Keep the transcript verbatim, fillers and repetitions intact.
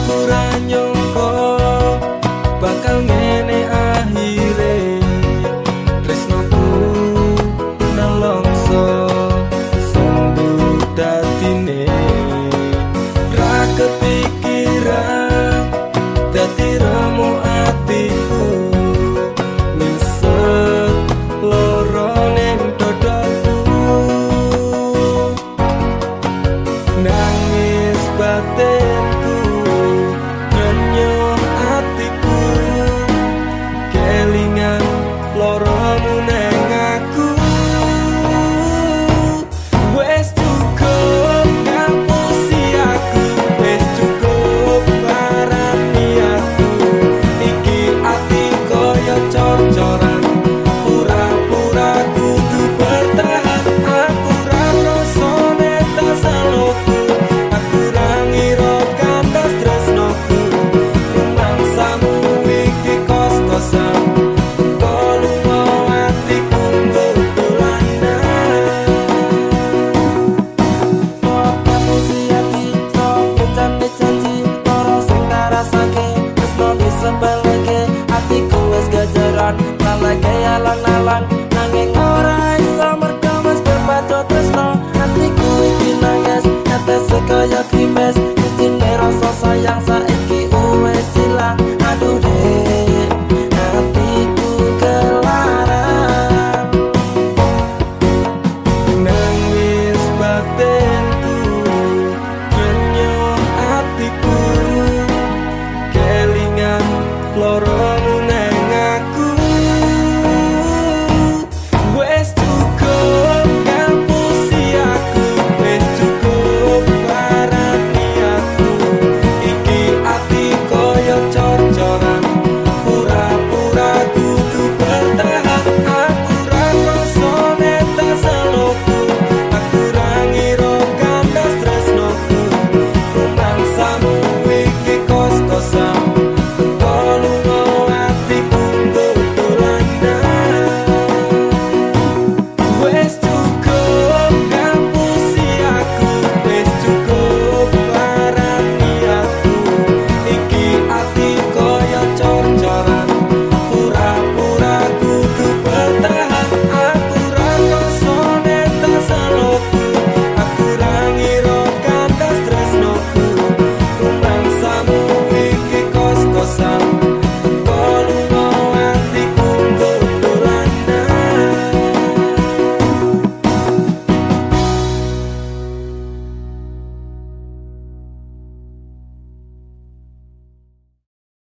Aku ra nyangka bakal ngene akhire. Tresnoku nelongso sambut datine. Ra kepikiran dadi remo atiku. Nyesek loro ning dadaku. Nangis batinku nyenyo atiku. Kelingan loromu neng aku. Wes cukup ngapusi aku. Wes cukup parani aku. Iki ati koyo cor-coran. Pura-pura kudu bertahan. Aku ra rasane tak salahku. Aku ra ngira kandas tresnoku. Rumangsamu iki kos-kosan. Kolungo atiku ndolanan. Stop ngapusi ati, stop ucapke janji. Loro sing tak rasake tresno disembelke. Atiku wis gajaran laleke alang-alang. Nanging ora iso mergo wis berpacu tresno. Atiku iki nangis, netese kaya krimes. Isine rasa sayang saiki